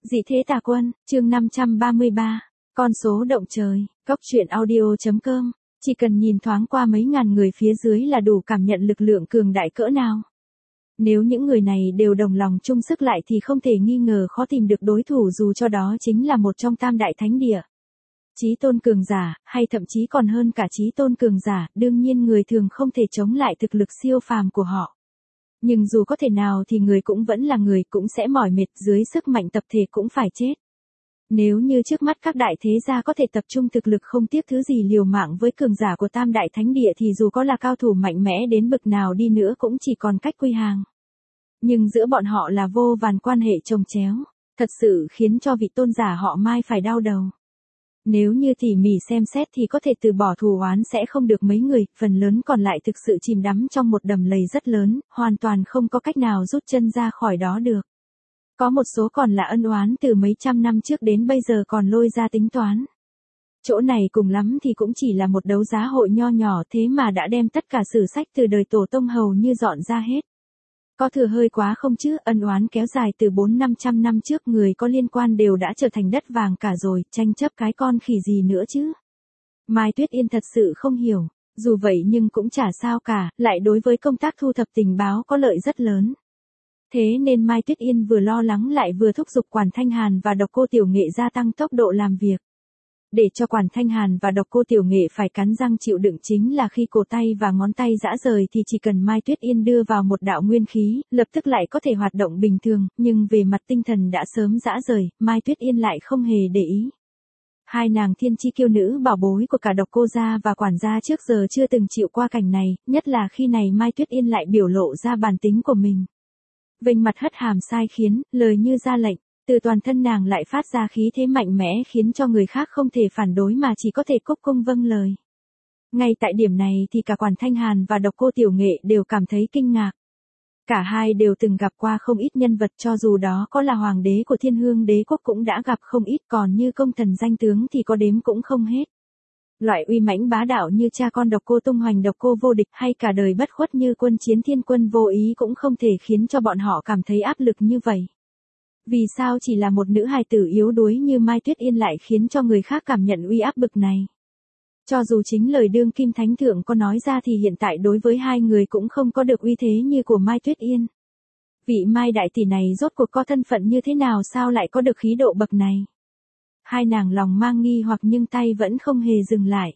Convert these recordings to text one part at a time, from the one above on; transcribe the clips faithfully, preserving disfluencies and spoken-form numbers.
Dị thế tà quân, chương năm trăm ba mươi ba, con số động trời, cốc truyện audio.com, chỉ cần nhìn thoáng qua mấy ngàn người phía dưới là đủ cảm nhận lực lượng cường đại cỡ nào. Nếu những người này đều đồng lòng chung sức lại thì không thể nghi ngờ khó tìm được đối thủ dù cho đó chính là một trong tam đại thánh địa. Chí tôn cường giả, hay thậm chí còn hơn cả chí tôn cường giả, đương nhiên người thường không thể chống lại thực lực siêu phàm của họ. Nhưng dù có thể nào thì người cũng vẫn là người, cũng sẽ mỏi mệt, dưới sức mạnh tập thể cũng phải chết. Nếu như trước mắt các đại thế gia có thể tập trung thực lực không tiếc thứ gì liều mạng với cường giả của tam đại thánh địa thì dù có là cao thủ mạnh mẽ đến bực nào đi nữa cũng chỉ còn cách quy hàng. Nhưng giữa bọn họ là vô vàn quan hệ chồng chéo, thật sự khiến cho vị tôn giả họ Mai phải đau đầu. Nếu như tỉ mỉ xem xét thì có thể từ bỏ thù oán sẽ không được mấy người, phần lớn còn lại thực sự chìm đắm trong một đầm lầy rất lớn, hoàn toàn không có cách nào rút chân ra khỏi đó được. Có một số còn là ân oán từ mấy trăm năm trước đến bây giờ còn lôi ra tính toán. Chỗ này cùng lắm thì cũng chỉ là một đấu giá hội nho nhỏ thế mà đã đem tất cả sử sách từ đời tổ tông hầu như dọn ra hết. Có thừa hơi quá không chứ, ân oán kéo dài từ bốn năm trăm năm trước người có liên quan đều đã trở thành đất vàng cả rồi, tranh chấp cái con khỉ gì nữa chứ. Mai Tuyết Yên thật sự không hiểu, dù vậy nhưng cũng chả sao cả, lại đối với công tác thu thập tình báo có lợi rất lớn. Thế nên Mai Tuyết Yên vừa lo lắng lại vừa thúc giục Quản Thanh Hàn và Độc Cô Tiểu Nghệ gia tăng tốc độ làm việc. Để cho Quản Thanh Hàn và Độc Cô Tiểu Nghệ phải cắn răng chịu đựng chính là khi cổ tay và ngón tay rã rời thì chỉ cần Mai Tuyết Yên đưa vào một đạo nguyên khí, lập tức lại có thể hoạt động bình thường, nhưng về mặt tinh thần đã sớm rã rời, Mai Tuyết Yên lại không hề để ý. Hai nàng thiên chi kiêu nữ bảo bối của cả Độc Cô gia và Quản gia trước giờ chưa từng chịu qua cảnh này, nhất là khi này Mai Tuyết Yên lại biểu lộ ra bản tính của mình. Vênh mặt hất hàm sai khiến, lời như ra lệnh. Từ toàn thân nàng lại phát ra khí thế mạnh mẽ khiến cho người khác không thể phản đối mà chỉ có thể cúc cung vâng lời. Ngay tại điểm này thì cả Quản Thanh Hàn và Độc Cô Tiểu Nghệ đều cảm thấy kinh ngạc. Cả hai đều từng gặp qua không ít nhân vật, cho dù đó có là hoàng đế của Thiên Hương Đế quốc cũng đã gặp không ít, còn như công thần danh tướng thì có đếm cũng không hết. Loại uy mãnh bá đạo như cha con Độc Cô tung hoành Độc Cô vô địch hay cả đời bất khuất như Quân Chiến Thiên Quân vô ý cũng không thể khiến cho bọn họ cảm thấy áp lực như vậy. Vì sao chỉ là một nữ hài tử yếu đuối như Mai Tuyết Yên lại khiến cho người khác cảm nhận uy áp bực này? Cho dù chính lời đương kim thánh thượng có nói ra thì hiện tại đối với hai người cũng không có được uy thế như của Mai Tuyết Yên. Vị Mai đại tỷ này rốt cuộc có thân phận như thế nào sao lại có được khí độ bậc này? Hai nàng lòng mang nghi hoặc nhưng tay vẫn không hề dừng lại.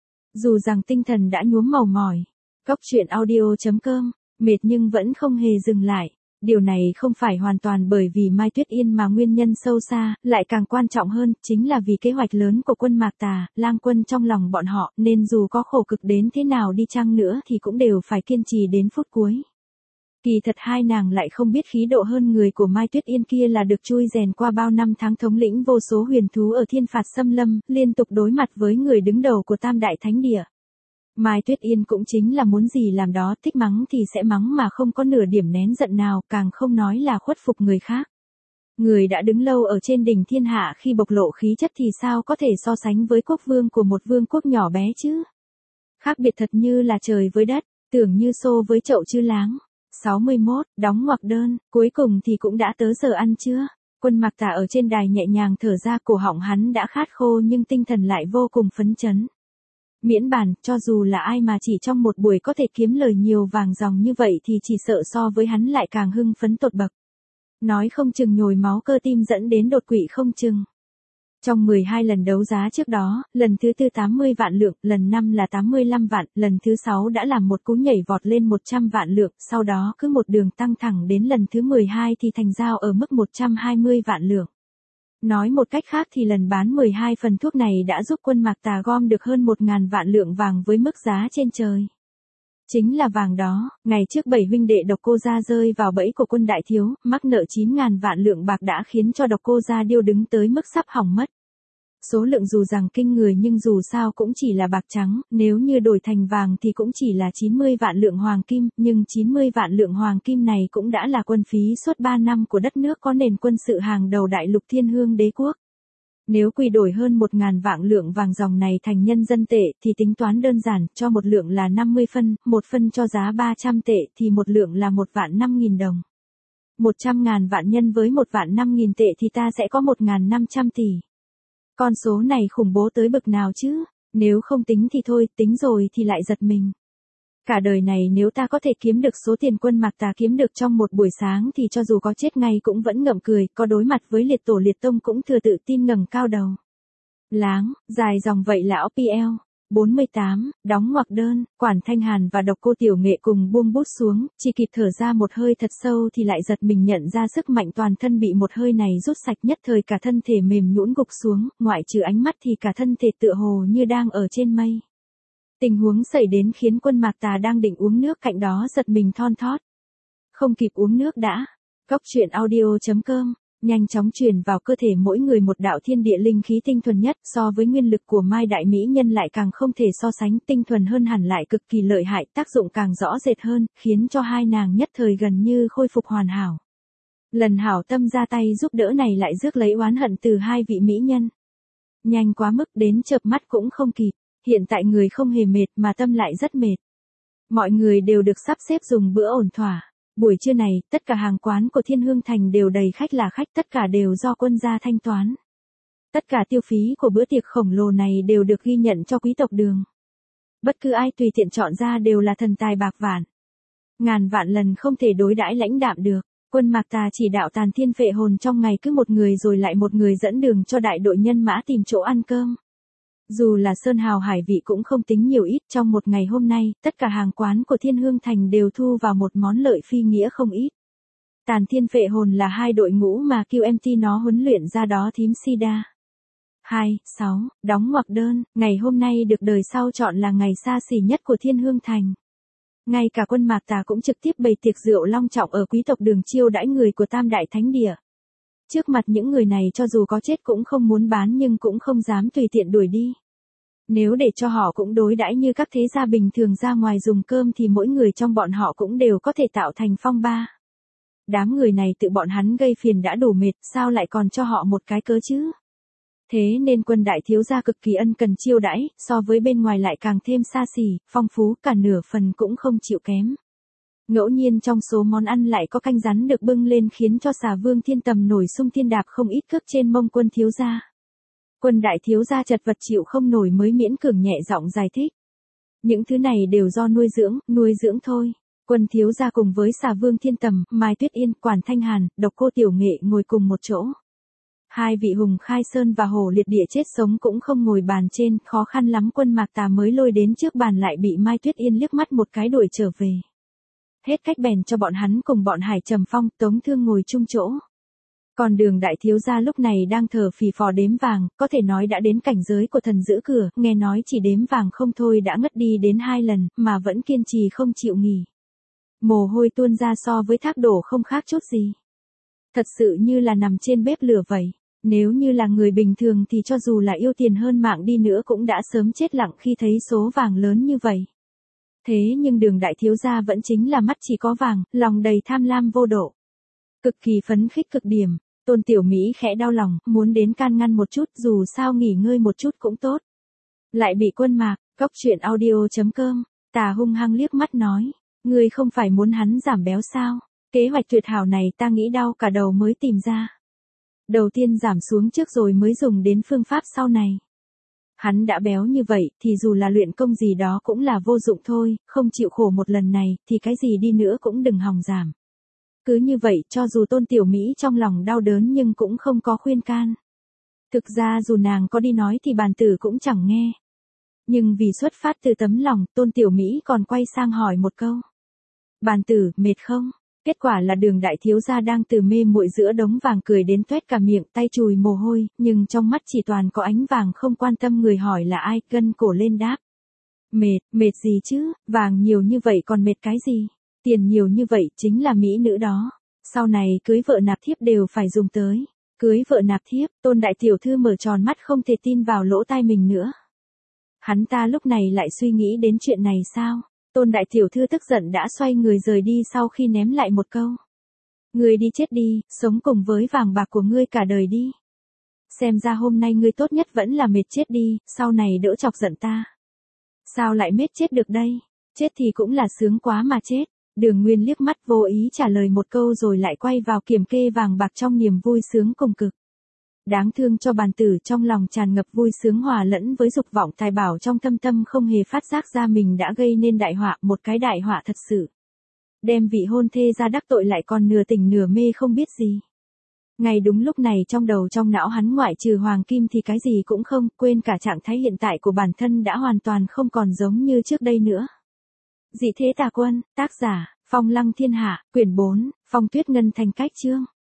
Dù rằng tinh thần đã nhuốm màu mỏi. Cốc truyện audio.com, mệt nhưng vẫn không hề dừng lại. Điều này không phải hoàn toàn bởi vì Mai Tuyết Yên mà nguyên nhân sâu xa, lại càng quan trọng hơn, chính là vì kế hoạch lớn của quân Mạc Tà, lang quân trong lòng bọn họ, nên dù có khổ cực đến thế nào đi chăng nữa thì cũng đều phải kiên trì đến phút cuối. Kỳ thật hai nàng lại không biết khí độ hơn người của Mai Tuyết Yên kia là được chui rèn qua bao năm tháng thống lĩnh vô số huyền thú ở thiên phạt xâm lâm, liên tục đối mặt với người đứng đầu của tam đại thánh địa. Mai Tuyết Yên cũng chính là muốn gì làm đó, thích mắng thì sẽ mắng mà không có nửa điểm nén giận nào, càng không nói là khuất phục người khác. Người đã đứng lâu ở trên đỉnh thiên hạ khi bộc lộ khí chất thì sao có thể so sánh với quốc vương của một vương quốc nhỏ bé chứ? Khác biệt thật như là trời với đất, tưởng như xô với chậu chư láng. sáu mươi mốt, đóng ngoặc đơn, cuối cùng thì cũng đã tới giờ ăn trưa. Quân Mạc Tà ở trên đài nhẹ nhàng thở ra, cổ họng hắn đã khát khô nhưng tinh thần lại vô cùng phấn chấn. Miễn bàn, cho dù là ai mà chỉ trong một buổi có thể kiếm lời nhiều vàng dòng như vậy thì chỉ sợ so với hắn lại càng hưng phấn tột bậc. Nói không chừng nhồi máu cơ tim dẫn đến đột quỵ không chừng. Trong mười hai lần đấu giá trước đó, lần thứ tư tám mươi vạn lượng, lần năm là tám mươi lăm vạn, lần thứ sáu đã làm một cú nhảy vọt lên một trăm vạn lượng, sau đó cứ một đường tăng thẳng đến lần thứ mười hai thì thành giao ở mức một trăm hai mươi vạn lượng. Nói một cách khác thì lần bán mười hai phần thuốc này đã giúp quân Mạc Tà gom được hơn một ngàn vạn lượng vàng với mức giá trên trời. Chính là vàng đó, ngày trước bảy huynh đệ Độc Cô gia rơi vào bẫy của quân đại thiếu, mắc nợ chín ngàn vạn lượng bạc đã khiến cho Độc Cô gia điêu đứng tới mức sắp hỏng mất. Số lượng dù rằng kinh người nhưng dù sao cũng chỉ là bạc trắng, nếu như đổi thành vàng thì cũng chỉ là chín mươi vạn lượng hoàng kim, nhưng chín mươi vạn lượng hoàng kim này cũng đã là quân phí suốt ba năm của đất nước có nền quân sự hàng đầu đại lục Thiên Hương Đế quốc. Nếu quy đổi hơn một ngàn vạn lượng vàng dòng này thành nhân dân tệ thì tính toán đơn giản, cho một lượng là năm mươi phân, một phân cho giá ba trăm tệ thì một lượng là một vạn năm nghìn đồng. một trăm ngàn vạn nhân với một vạn năm nghìn tệ thì ta sẽ có một ngàn năm trăm tỷ. Con số này khủng bố tới bực nào chứ? Nếu không tính thì thôi, tính rồi thì lại giật mình. Cả đời này nếu ta có thể kiếm được số tiền Quân Mạc Tà kiếm được trong một buổi sáng thì cho dù có chết ngay cũng vẫn ngậm cười, có đối mặt với liệt tổ liệt tông cũng thừa tự tin ngẩng cao đầu. Láng, dài dòng vậy lão pê lờ. bốn mươi tám, đóng ngoặc đơn, Quản Thanh Hàn và Độc Cô Tiểu Nghệ cùng buông bút xuống, chỉ kịp thở ra một hơi thật sâu thì lại giật mình nhận ra sức mạnh toàn thân bị một hơi này rút sạch, nhất thời cả thân thể mềm nhũn gục xuống, ngoại trừ ánh mắt thì cả thân thể tựa hồ như đang ở trên mây. Tình huống xảy đến khiến Quân Mạc Tà đang định uống nước cạnh đó giật mình thon thót. Không kịp uống nước đã. Cốc truyện audio chấm com nhanh chóng truyền vào cơ thể mỗi người một đạo thiên địa linh khí tinh thuần nhất, so với nguyên lực của Mai Đại Mỹ Nhân lại càng không thể so sánh, tinh thuần hơn hẳn lại cực kỳ lợi hại, tác dụng càng rõ rệt hơn, khiến cho hai nàng nhất thời gần như khôi phục hoàn hảo. Lần hảo tâm ra tay giúp đỡ này lại rước lấy oán hận từ hai vị mỹ nhân. Nhanh quá mức đến chợp mắt cũng không kịp, hiện tại người không hề mệt mà tâm lại rất mệt. Mọi người đều được sắp xếp dùng bữa ổn thỏa. Buổi trưa này, tất cả hàng quán của Thiên Hương Thành đều đầy khách là khách, tất cả đều do quân gia thanh toán. Tất cả tiêu phí của bữa tiệc khổng lồ này đều được ghi nhận cho quý tộc Đường. Bất cứ ai tùy tiện chọn ra đều là thần tài bạc vạn. Ngàn vạn lần không thể đối đãi lãnh đạm được. Quân Mạc Tà chỉ đạo Tàn Thiên Phệ Hồn trong ngày cứ một người rồi lại một người dẫn đường cho đại đội nhân mã tìm chỗ ăn cơm. Dù là sơn hào hải vị cũng không tính nhiều ít, trong một ngày hôm nay, tất cả hàng quán của Thiên Hương Thành đều thu vào một món lợi phi nghĩa không ít. Tàn Thiên Phệ Hồn là hai đội ngũ mà Q M T nó huấn luyện ra đó thím Sida. hai, sáu, đóng ngoặc đơn, ngày hôm nay được đời sau chọn là ngày xa xỉ nhất của Thiên Hương Thành. Ngay cả Quân Mạc Tà cũng trực tiếp bày tiệc rượu long trọng ở quý tộc Đường chiêu đãi người của Tam Đại Thánh Địa. Trước mặt những người này cho dù có chết cũng không muốn bán nhưng cũng không dám tùy tiện đuổi đi. Nếu để cho họ cũng đối đãi như các thế gia bình thường ra ngoài dùng cơm thì mỗi người trong bọn họ cũng đều có thể tạo thành phong ba. Đám người này tự bọn hắn gây phiền đã đủ mệt, sao lại còn cho họ một cái cớ chứ? Thế nên Quân đại thiếu gia cực kỳ ân cần chiêu đãi, so với bên ngoài lại càng thêm xa xỉ, phong phú, cả nửa phần cũng không chịu kém. Ngẫu nhiên trong số món ăn lại có canh rắn được bưng lên khiến cho Xà Vương Thiên Tầm nổi sung thiên đạp không ít cước trên mông Quân thiếu gia. Quân đại thiếu gia chật vật chịu không nổi mới miễn cưỡng nhẹ giọng giải thích. Những thứ này đều do nuôi dưỡng, nuôi dưỡng thôi. Quân thiếu gia cùng với Xà Vương Thiên Tầm, Mai Tuyết Yên, Quản Thanh Hàn, Độc Cô Tiểu Nghệ ngồi cùng một chỗ. Hai vị Hùng Khai Sơn và Hổ Liệt Địa chết sống cũng không ngồi bàn trên, khó khăn lắm Quân Mạc Tà mới lôi đến trước bàn lại bị Mai Tuyết Yên liếc mắt một cái đuổi trở về. Hết cách bèn cho bọn hắn cùng bọn Hải Trầm Phong, Tống Thương ngồi chung chỗ. Còn Đường đại thiếu gia lúc này đang thở phì phò đếm vàng, có thể nói đã đến cảnh giới của thần giữ cửa, nghe nói chỉ đếm vàng không thôi đã ngất đi đến hai lần, mà vẫn kiên trì không chịu nghỉ. Mồ hôi tuôn ra so với thác đổ không khác chút gì. Thật sự như là nằm trên bếp lửa vậy. Nếu như là người bình thường thì cho dù là yêu tiền hơn mạng đi nữa cũng đã sớm chết lặng khi thấy số vàng lớn như vậy. Thế nhưng Đường đại thiếu gia vẫn chính là mắt chỉ có vàng, lòng đầy tham lam vô độ. Cực kỳ phấn khích cực điểm, Tôn Tiểu Mỹ khẽ đau lòng, muốn đến can ngăn một chút, dù sao nghỉ ngơi một chút cũng tốt. Lại bị Quân Mạc, Cốc truyện audio chấm com, Tà hung hăng liếc mắt nói, ngươi không phải muốn hắn giảm béo sao? Kế hoạch tuyệt hảo này ta nghĩ đau cả đầu mới tìm ra. Đầu tiên giảm xuống trước rồi mới dùng đến phương pháp sau này. Hắn đã béo như vậy thì dù là luyện công gì đó cũng là vô dụng thôi, không chịu khổ một lần này thì cái gì đi nữa cũng đừng hòng giảm. Cứ như vậy cho dù Tôn Tiểu Mỹ trong lòng đau đớn nhưng cũng không có khuyên can. Thực ra dù nàng có đi nói thì bàn tử cũng chẳng nghe. Nhưng vì xuất phát từ tấm lòng, Tôn Tiểu Mỹ còn quay sang hỏi một câu. Bàn tử, mệt không? Kết quả là Đường đại thiếu gia đang từ mê muội giữa đống vàng cười đến toét cả miệng, tay chùi mồ hôi, nhưng trong mắt chỉ toàn có ánh vàng, không quan tâm người hỏi là ai, gân cổ lên đáp. Mệt, mệt gì chứ, vàng nhiều như vậy còn mệt cái gì? Tiền nhiều như vậy chính là mỹ nữ đó. Sau này cưới vợ nạp thiếp đều phải dùng tới. Cưới vợ nạp thiếp, Tôn đại tiểu thư mở tròn mắt không thể tin vào lỗ tai mình nữa. Hắn ta lúc này lại suy nghĩ đến chuyện này sao? Tôn đại tiểu thư tức giận đã xoay người rời đi sau khi ném lại một câu. Ngươi đi chết đi, sống cùng với vàng bạc của ngươi cả đời đi. Xem ra hôm nay ngươi tốt nhất vẫn là mệt chết đi, sau này đỡ chọc giận ta. Sao lại mết chết được đây? Chết thì cũng là sướng quá mà chết. Đường Nguyên liếc mắt vô ý trả lời một câu rồi lại quay vào kiểm kê vàng bạc trong niềm vui sướng cùng cực. Đáng thương cho bàn tử, trong lòng tràn ngập vui sướng hòa lẫn với dục vọng tài bảo trong thâm tâm, không hề phát giác ra mình đã gây nên đại họa, một cái đại họa thật sự. Đem vị hôn thê ra đắc tội lại còn nửa tỉnh nửa mê không biết gì. Ngay đúng lúc này trong đầu trong não hắn ngoại trừ hoàng kim thì cái gì cũng không, quên cả trạng thái hiện tại của bản thân đã hoàn toàn không còn giống như trước đây nữa. Dị thế tà quân, tác giả, Phong Lăng Thiên Hạ, quyển bốn, Phong Tuyết Ngân Thành cách chương.